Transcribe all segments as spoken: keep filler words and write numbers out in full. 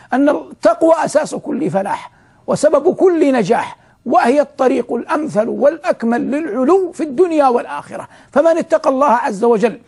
أن التقوى أساس كل فلاح وسبب كل نجاح، وهي الطريق الأمثل والأكمل للعلو في الدنيا والآخرة. فمن اتقى الله عز وجل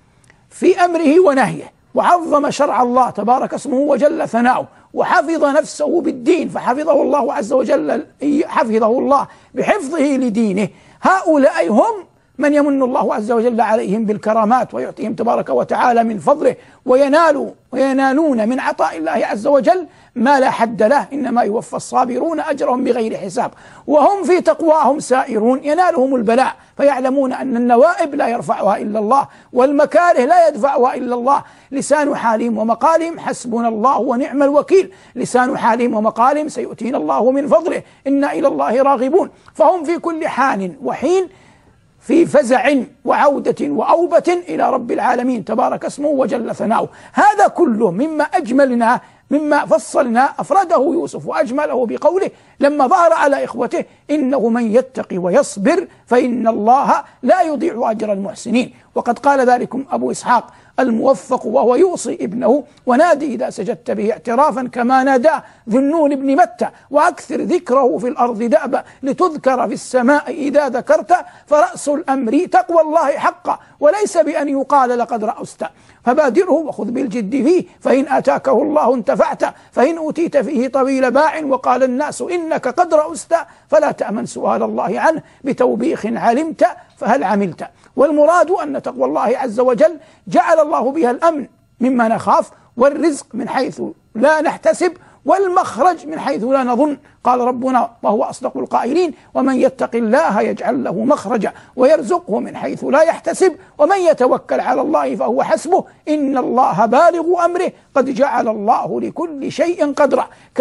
في أمره ونهيه وعظم شرع الله تبارك اسمه وجل ثناؤه وحفظ نفسه بالدين فحفظه الله عز وجل حفظه الله بحفظه لدينه، هؤلاء هم من يمن الله عز وجل عليهم بالكرامات ويعطيهم تبارك وتعالى من فضله، وينالوا وينالون من عطاء الله عز وجل ما لا حد له، إنما يوفى الصابرون أجرهم بغير حساب. وهم في تقواهم سائرون، ينالهم البلاء فيعلمون أن النوائب لا يرفعها إلا الله والمكاره لا يدفعها إلا الله. لسان حالهم ومقالهم حسبنا الله ونعم الوكيل، لسان حالهم ومقالهم سيؤتينا الله من فضله إنا إلى الله راغبون. فهم في كل حان وحين في فزع وعودة وأوبة إلى رب العالمين تبارك اسمه وجل ثناؤه. هذا كله مما أجملنا مما فصلنا أفرده يوسف وأجمله بقوله لما ظهر على إخوته إنه من يتقي ويصبر فإن الله لا يضيع أجر المحسنين. وقد قال ذلكم أبو إسحاق الموفق وهو يوصي ابنه ونادي إذا سجدت به اعترافا كما ناداه ذو النون بن متى وأكثر ذكره في الأرض دأبا لتذكر في السماء إذا ذكرت فرأس الأمر تقوى الله حقا وليس بأن يقال لقد رأست فبادره وخذ بالجد فيه فإن آتاكه الله انتفعت فإن أوتيت فيه طويل باع وقال الناس إنك قد رأست فلا تأمن سؤال الله عنه بتوبيخ علمت فهل عملت. والمراد أن تقوى الله عز وجل جعل الله بها الأمن مما نخاف والرزق من حيث لا نحتسب والمخرج من حيث لا نظن. قال ربنا وهو أصدق القائلين ومن يتق الله يجعل له مخرجا ويرزقه من حيث لا يحتسب ومن يتوكل على الله فهو حسبه إن الله بالغ أمره قد جعل الله لكل شيء قدرا.